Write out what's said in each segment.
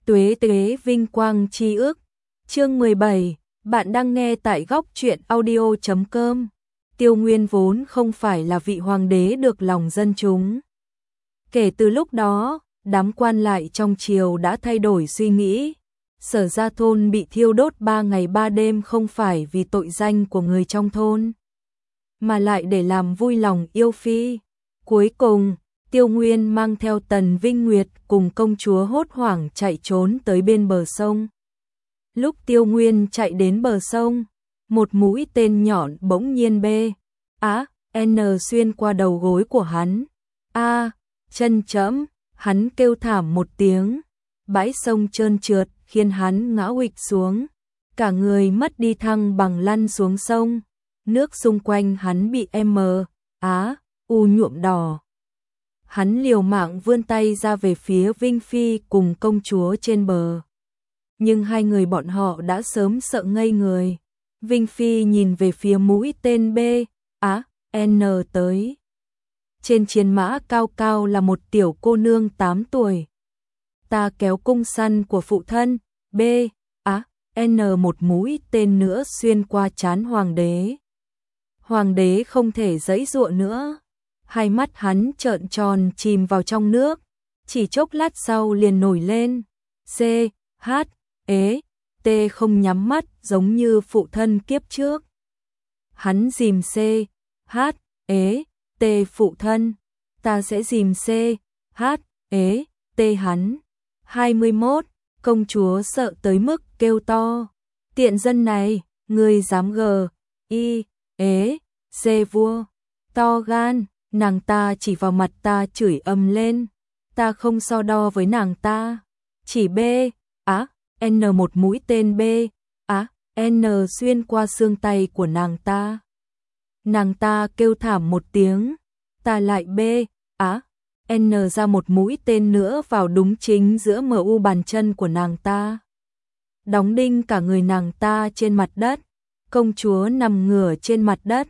Tuế tuế vinh quang chi ước. Chương 17, bạn đang nghe tại góc truyện audio.com. Tiêu Nguyên vốn không phải là vị hoàng đế được lòng dân chúng. Kể từ lúc đó, đám quan lại trong triều đã thay đổi suy nghĩ. Sở Gia thôn bị thiêu đốt 3 ngày 3 đêm không phải vì tội danh của người trong thôn, mà lại để làm vui lòng yêu phi. Cuối cùng, Tiêu Nguyên mang theo Tần Vinh Nguyệt cùng công chúa hốt hoảng chạy trốn tới bên bờ sông. Lúc Tiêu Nguyên chạy đến bờ sông, một mũi tên nhọn bỗng nhiên N xuyên qua đầu gối của hắn. Chân chẫm, hắn kêu thảm một tiếng. Bãi sông trơn trượt khiến hắn ngã huỵch xuống, cả người mất đi thăng bằng lăn xuống sông. Nước xung quanh hắn bị nhuộm đỏ. Hắn liều mạng vươn tay ra về phía Vinh Phi cùng công chúa trên bờ. Nhưng hai người bọn họ đã sớm sợ ngây người. Vinh Phi nhìn về phía mũi tên N tới. Trên chiến mã cao cao là một tiểu cô nương 8 tuổi. Ta kéo cung săn của phụ thân, N một mũi tên nữa xuyên qua trán hoàng đế. Hoàng đế không thể giãy giụa nữa. Hai mắt hắn trợn tròn chìm vào trong nước, chỉ chốc lát sau liền nổi lên. T không nhắm mắt giống như phụ thân kiếp trước. Hắn dìm T phụ thân, ta sẽ dìm T hắn. 21, công chúa sợ tới mức kêu to. Tiện dân này, ngươi dám vua, to gan. Nàng ta chỉ vào mặt ta chửi ầm lên. Ta không so đo với nàng ta. Chỉ N một mũi tên N xuyên qua xương tay của nàng ta. Nàng ta kêu thảm một tiếng. Ta lại N ra một mũi tên nữa vào đúng chính giữa bàn chân của nàng ta. Đóng đinh cả người nàng ta trên mặt đất. Công chúa nằm ngửa trên mặt đất.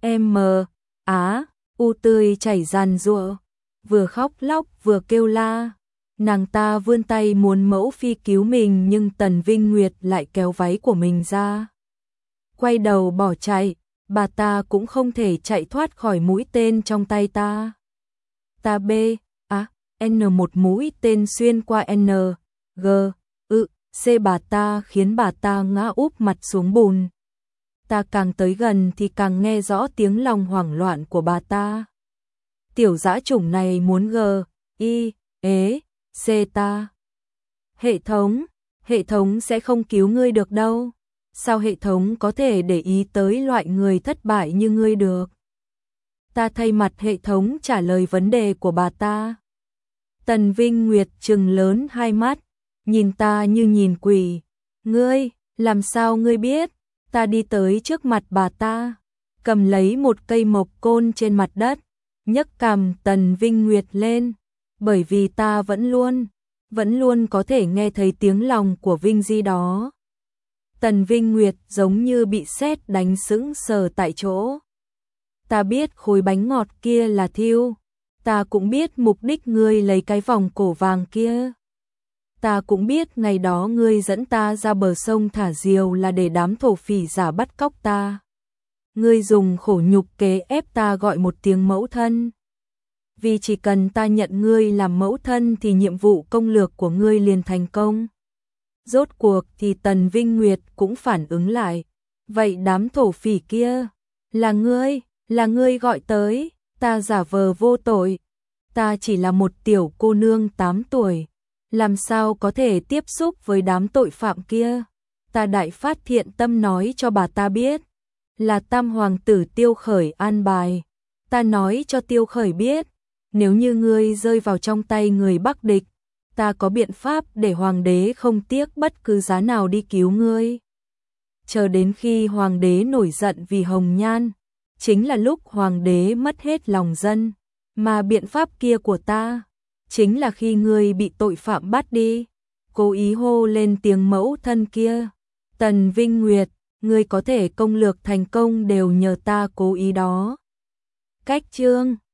U tươi chảy ràn rụa, vừa khóc lóc vừa kêu la. Nàng ta vươn tay muốn mẫu phi cứu mình, nhưng Tần Vinh Nguyệt lại kéo váy của mình ra, quay đầu bỏ chạy. Bà ta cũng không thể chạy thoát khỏi mũi tên trong tay ta. Ta N một mũi tên xuyên qua bà ta khiến bà ta ngã úp mặt xuống bùn. Ta càng tới gần thì càng nghe rõ tiếng lòng hoảng loạn của bà ta. Tiểu dã chủng này muốn ta. Hệ thống sẽ không cứu ngươi được đâu. Sao hệ thống có thể để ý tới loại người thất bại như ngươi được? Ta thay mặt hệ thống trả lời vấn đề của bà ta. Tần Vinh Nguyệt trừng lớn hai mắt, nhìn ta như nhìn quỷ. Ngươi, làm sao ngươi biết? Ta đi tới trước mặt bà ta, cầm lấy một cây mộc côn trên mặt đất, nhấc cằm Tần Vinh Nguyệt lên, bởi vì ta vẫn luôn có thể nghe thấy tiếng lòng của Vinh Di đó. Tần Vinh Nguyệt giống như bị sét đánh sững sờ tại chỗ. Ta biết khối bánh ngọt kia là thiêu, ta cũng biết mục đích ngươi lấy cái vòng cổ vàng kia. Ta cũng biết ngày đó ngươi dẫn ta ra bờ sông thả diều là để đám thổ phỉ giả bắt cóc ta. Ngươi dùng khổ nhục kế ép ta gọi một tiếng mẫu thân. Vì chỉ cần ta nhận ngươi làm mẫu thân thì nhiệm vụ công lược của ngươi liền thành công. Rốt cuộc thì Tần Vinh Nguyệt cũng phản ứng lại. Vậy đám thổ phỉ kia, là ngươi gọi tới. Ta giả vờ vô tội. Ta chỉ là một tiểu cô nương 8 tuổi. Làm sao có thể tiếp xúc với đám tội phạm kia? Ta đại phát thiện tâm nói cho bà ta biết, là Tam hoàng tử Tiêu Khởi an bài. Ta nói cho Tiêu Khởi biết, nếu như ngươi rơi vào trong tay người Bắc địch, ta có biện pháp để hoàng đế không tiếc bất cứ giá nào đi cứu ngươi. Chờ đến khi hoàng đế nổi giận vì Hồng Nhan, chính là lúc hoàng đế mất hết lòng dân. Mà biện pháp kia của ta chính là khi ngươi bị tội phạm bắt đi, cố ý hô lên tiếng mẫu thân kia. Tần Vinh Nguyệt, ngươi có thể công lược thành công đều nhờ ta cố ý đó. Cách chương